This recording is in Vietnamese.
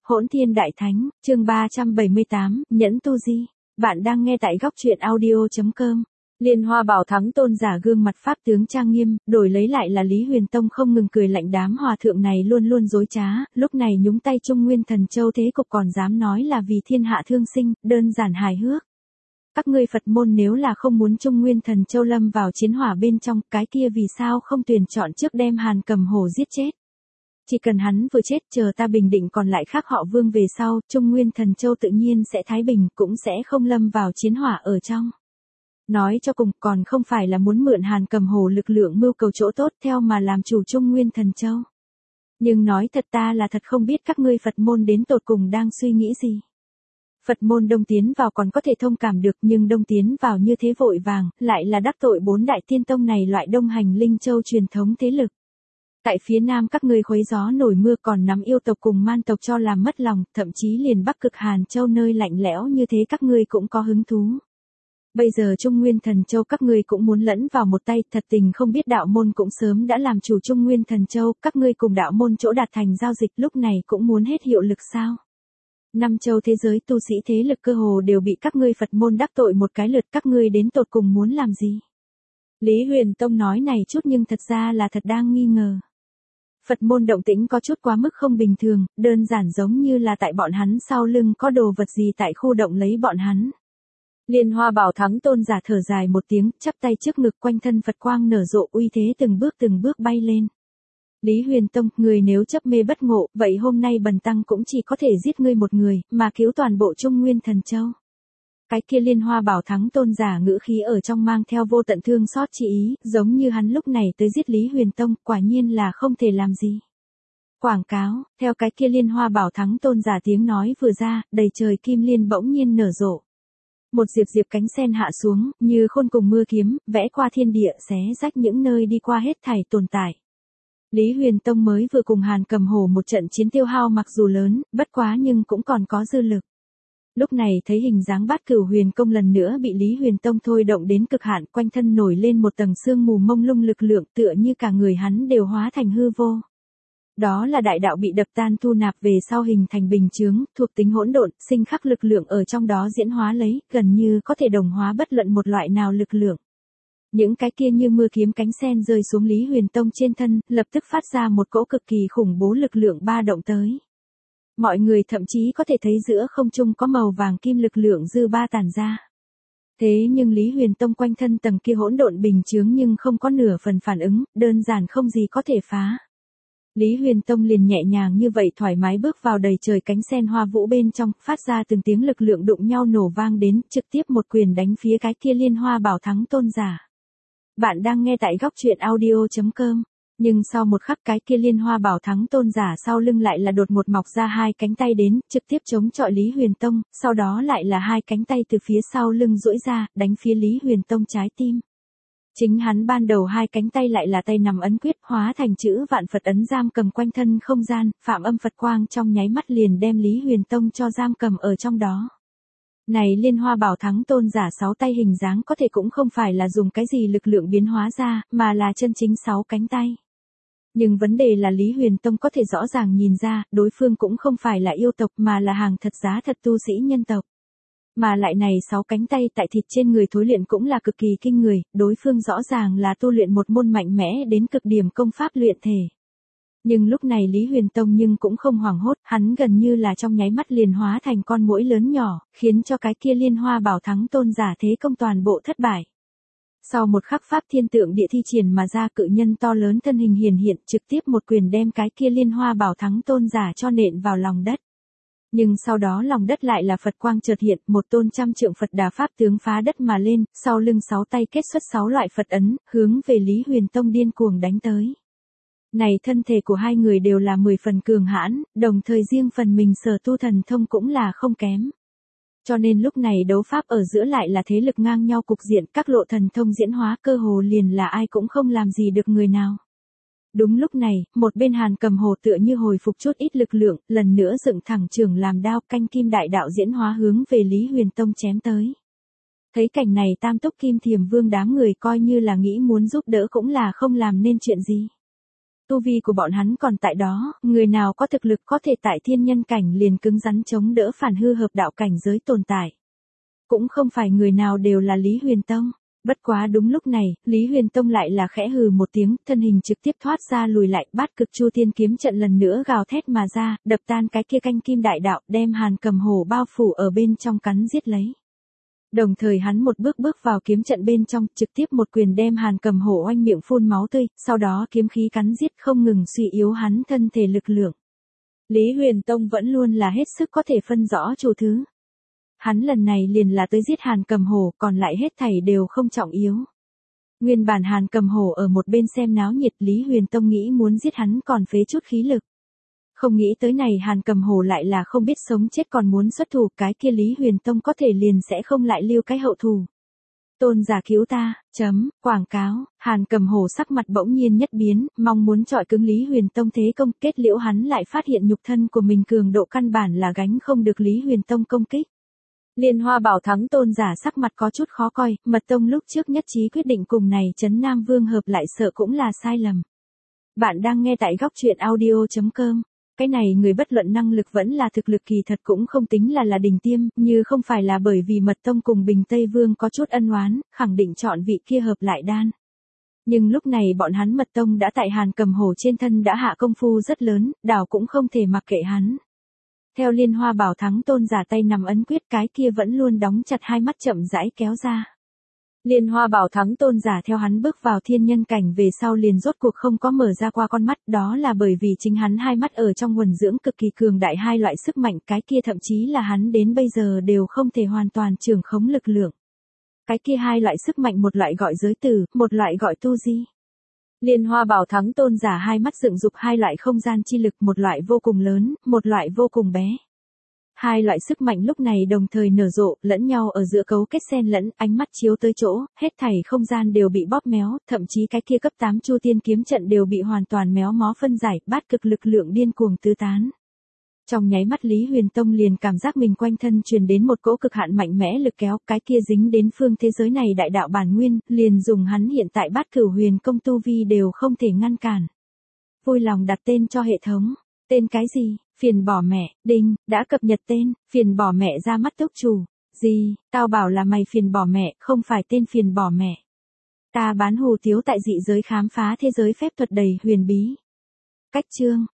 Hỗn Thiên Đại Thánh, chương 378, Nhẫn Tu Di. Bạn đang nghe tại góc truyện audio.com. Liên Hoa Bảo Thắng tôn giả gương mặt pháp tướng trang nghiêm, đổi lấy lại là Lý Huyền Tông không ngừng cười lạnh đám hòa thượng này luôn luôn dối trá, lúc này nhúng tay Trung Nguyên Thần Châu thế cục còn dám nói là vì thiên hạ thương sinh, đơn giản hài hước. Các ngươi Phật môn nếu là không muốn Trung Nguyên Thần Châu lâm vào chiến hỏa bên trong, cái kia vì sao không tuyển chọn trước đem Hàn Cầm Hổ giết chết? Chỉ cần hắn vừa chết chờ ta bình định còn lại khác họ Vương về sau, Trung Nguyên Thần Châu tự nhiên sẽ thái bình, cũng sẽ không lâm vào chiến hỏa ở trong. Nói cho cùng còn không phải là muốn mượn Hàn Cầm Hổ lực lượng mưu cầu chỗ tốt theo mà làm chủ Trung Nguyên Thần Châu. Nhưng nói thật ta là thật không biết các ngươi Phật môn đến tột cùng đang suy nghĩ gì. Phật môn đông tiến vào còn có thể thông cảm được nhưng đông tiến vào như thế vội vàng, lại là đắc tội 4 đại tiên tông này loại đông hành linh châu truyền thống thế lực. Tại phía nam các ngươi khuấy gió nổi mưa còn nắm yêu tộc cùng man tộc cho làm mất lòng, thậm chí liền Bắc Cực Hàn Châu nơi lạnh lẽo như thế các ngươi cũng có hứng thú. Bây giờ Trung Nguyên Thần Châu các ngươi cũng muốn lẫn vào một tay, thật tình không biết đạo môn cũng sớm đã làm chủ Trung Nguyên Thần Châu, các ngươi cùng đạo môn chỗ đạt thành giao dịch lúc này cũng muốn hết hiệu lực sao? 5 châu thế giới tu sĩ thế lực cơ hồ đều bị các ngươi Phật môn đắc tội một cái lượt, các ngươi đến tột cùng muốn làm gì? Lý Huyền Tông nói này chút nhưng thật ra là thật đang nghi ngờ. Phật môn động tĩnh có chút quá mức không bình thường, đơn giản giống như là tại bọn hắn sau lưng có đồ vật gì tại khu động lấy bọn hắn. Liên Hoa Bảo Thắng tôn giả thở dài một tiếng, chắp tay trước ngực quanh thân Phật quang nở rộ uy thế từng bước bay lên. Lý Huyền Tông, người nếu chấp mê bất ngộ, vậy hôm nay bần tăng cũng chỉ có thể giết ngươi một người, mà cứu toàn bộ Trung Nguyên Thần Châu. Cái kia Liên Hoa Bảo Thắng tôn giả ngữ khí ở trong mang theo vô tận thương xót chi ý, giống như hắn lúc này tới giết Lý Huyền Tông, quả nhiên là không thể làm gì. Quảng cáo, theo cái kia Liên Hoa Bảo Thắng tôn giả tiếng nói vừa ra, đầy trời kim liên bỗng nhiên nở rộ. Một diệp cánh sen hạ xuống, như khôn cùng mưa kiếm, vẽ qua thiên địa xé rách những nơi đi qua hết thảy tồn tại. Lý Huyền Tông mới vừa cùng Hàn Cầm Hổ một trận chiến tiêu hao mặc dù lớn, bất quá nhưng cũng còn có dư lực. Lúc này thấy hình dáng Bát Cửu Huyền Công lần nữa bị Lý Huyền Tông thôi động đến cực hạn, quanh thân nổi lên một tầng sương mù mông lung lực lượng tựa như cả người hắn đều hóa thành hư vô. Đó là đại đạo bị đập tan thu nạp về sau hình thành bình chướng, thuộc tính hỗn độn, sinh khắc lực lượng ở trong đó diễn hóa lấy, gần như có thể đồng hóa bất luận một loại nào lực lượng. Những cái kia như mưa kiếm cánh sen rơi xuống Lý Huyền Tông trên thân, lập tức phát ra một cỗ cực kỳ khủng bố lực lượng ba động tới. Mọi người thậm chí có thể thấy giữa không trung có màu vàng kim lực lượng dư ba tản ra. Thế nhưng Lý Huyền Tông quanh thân tầng kia hỗn độn bình chướng nhưng không có nửa phần phản ứng, đơn giản không gì có thể phá. Lý Huyền Tông liền nhẹ nhàng như vậy thoải mái bước vào đầy trời cánh sen hoa vũ bên trong, phát ra từng tiếng lực lượng đụng nhau nổ vang đến, trực tiếp một quyền đánh phía cái kia Liên Hoa Bảo Thắng tôn giả. Bạn đang nghe tại góc truyện audio.com. Nhưng sau một khắc cái kia Liên Hoa Bảo Thắng tôn giả sau lưng lại là đột một mọc ra hai cánh tay đến, trực tiếp chống chọi Lý Huyền Tông, sau đó lại là hai cánh tay từ phía sau lưng duỗi ra, đánh phía Lý Huyền Tông trái tim. Chính hắn ban đầu hai cánh tay lại là tay nằm ấn quyết hóa thành chữ vạn Phật ấn giam cầm quanh thân không gian, phạm âm Phật quang trong nháy mắt liền đem Lý Huyền Tông cho giam cầm ở trong đó. Này Liên Hoa Bảo Thắng tôn giả 6 tay hình dáng có thể cũng không phải là dùng cái gì lực lượng biến hóa ra, mà là chân chính 6 cánh tay. Nhưng vấn đề là Lý Huyền Tông có thể rõ ràng nhìn ra, đối phương cũng không phải là yêu tộc mà là hàng thật giá thật tu sĩ nhân tộc. Mà lại này 6 cánh tay tại thịt trên người thối luyện cũng là cực kỳ kinh người, đối phương rõ ràng là tu luyện một môn mạnh mẽ đến cực điểm công pháp luyện thể. Nhưng lúc này Lý Huyền Tông nhưng cũng không hoảng hốt, hắn gần như là trong nháy mắt liền hóa thành con muỗi lớn nhỏ, khiến cho cái kia Liên Hoa Bảo Thắng tôn giả thế công toàn bộ thất bại. Sau một khắc pháp thiên tượng địa thi triển mà ra cự nhân to lớn thân hình hiển hiện trực tiếp một quyền đem cái kia Liên Hoa Bảo Thắng tôn giả cho nện vào lòng đất. Nhưng sau đó lòng đất lại là Phật quang chợt hiện, một tôn trăm trượng Phật Đà pháp tướng phá đất mà lên, sau lưng 6 tay kết xuất 6 loại Phật ấn, hướng về Lý Huyền Tông điên cuồng đánh tới. Này thân thể của hai người đều là 10 phần cường hãn, đồng thời riêng phần mình sở tu thần thông cũng là không kém. Cho nên lúc này đấu pháp ở giữa lại là thế lực ngang nhau cục diện, các lộ thần thông diễn hóa cơ hồ liền là ai cũng không làm gì được người nào. Đúng lúc này, một bên Hàn Cầm Hổ tựa như hồi phục chút ít lực lượng, lần nữa dựng thẳng trường làm đao canh kim đại đạo diễn hóa hướng về Lý Huyền Tông chém tới. Thấy cảnh này Tam Túc Kim Thiềm Vương đám người coi như là nghĩ muốn giúp đỡ cũng là không làm nên chuyện gì. Tu vi của bọn hắn còn tại đó, người nào có thực lực có thể tại thiên nhân cảnh liền cứng rắn chống đỡ phản hư hợp đạo cảnh giới tồn tại. Cũng không phải người nào đều là Lý Huyền Tông. Bất quá đúng lúc này, Lý Huyền Tông lại là khẽ hừ một tiếng, thân hình trực tiếp thoát ra lùi lại, bát cực chu tiên kiếm trận lần nữa gào thét mà ra, đập tan cái kia canh kim đại đạo, đem Hàn Cầm Hổ bao phủ ở bên trong cắn giết lấy. Đồng thời hắn một bước bước vào kiếm trận bên trong, trực tiếp một quyền đem Hàn Cầm Hổ oanh miệng phun máu tươi, sau đó kiếm khí cắn giết không ngừng suy yếu hắn thân thể lực lượng. Lý Huyền Tông vẫn luôn là hết sức có thể phân rõ chủ thứ. Hắn lần này liền là tới giết Hàn Cầm Hổ, còn lại hết thảy đều không trọng yếu. Nguyên bản Hàn Cầm Hổ ở một bên xem náo nhiệt, Lý Huyền Tông nghĩ muốn giết hắn còn phế chút khí lực. Không nghĩ tới này Hàn Cầm Hổ lại là không biết sống chết còn muốn xuất thủ, cái kia Lý Huyền Tông có thể liền sẽ không lại lưu cái hậu thù. Tôn giả cứu ta, quảng cáo, Hàn Cầm Hổ sắc mặt bỗng nhiên nhất biến, mong muốn chọi cứng Lý Huyền Tông thế công, kết liễu hắn lại phát hiện nhục thân của mình cường độ căn bản là gánh không được Lý Huyền Tông công kích. Liên Hoa Bảo Thắng tôn giả sắc mặt có chút khó coi, Mật Tông lúc trước nhất trí quyết định cùng này Trấn Nam Vương hợp lại sợ cũng là sai lầm. Bạn đang nghe tại góc truyện audio.com. Cái này người bất luận năng lực vẫn là thực lực kỳ thật cũng không tính là đỉnh tiêm, như không phải là bởi vì Mật Tông cùng Bình Tây Vương có chút ân oán, khẳng định chọn vị kia hợp lại đan. Nhưng lúc này bọn hắn Mật Tông đã tại Hàn Cầm Hổ trên thân đã hạ công phu rất lớn, đảo cũng không thể mặc kệ hắn. Theo Liên Hoa Bảo Thắng tôn giả tay nằm ấn quyết, cái kia vẫn luôn đóng chặt hai mắt chậm rãi kéo ra. Liên Hoa Bảo Thắng tôn giả theo hắn bước vào thiên nhân cảnh về sau liền rốt cuộc không có mở ra qua con mắt, đó là bởi vì chính hắn hai mắt ở trong nguồn dưỡng cực kỳ cường đại hai loại sức mạnh, cái kia thậm chí là hắn đến bây giờ đều không thể hoàn toàn trưởng khống lực lượng. Cái kia hai loại sức mạnh, một loại gọi giới tử, một loại gọi tu di. Liên Hoa Bảo Thắng tôn giả hai mắt dựng dục hai loại không gian chi lực, một loại vô cùng lớn, một loại vô cùng bé. Hai loại sức mạnh lúc này đồng thời nở rộ, lẫn nhau ở giữa cấu kết xen lẫn, ánh mắt chiếu tới chỗ, hết thảy không gian đều bị bóp méo, thậm chí cái kia cấp 8 Chu Tiên kiếm trận đều bị hoàn toàn méo mó phân giải, bát cực lực lượng điên cuồng tứ tán. Trong nháy mắt Lý Huyền Tông liền cảm giác mình quanh thân truyền đến một cỗ cực hạn mạnh mẽ lực kéo, cái kia dính đến phương thế giới này đại đạo bản nguyên, liền dùng hắn hiện tại Bát Cửu Huyền công tu vi đều không thể ngăn cản. Vui lòng đặt tên cho hệ thống. Tên cái gì? Phiền bỏ mẹ, đinh, đã cập nhật tên, phiền bỏ mẹ ra mắt túc chủ. Gì, tao bảo là mày phiền bỏ mẹ, không phải tên phiền bỏ mẹ. Ta bán hù tiếu tại dị giới khám phá thế giới phép thuật đầy huyền bí. Cách chương.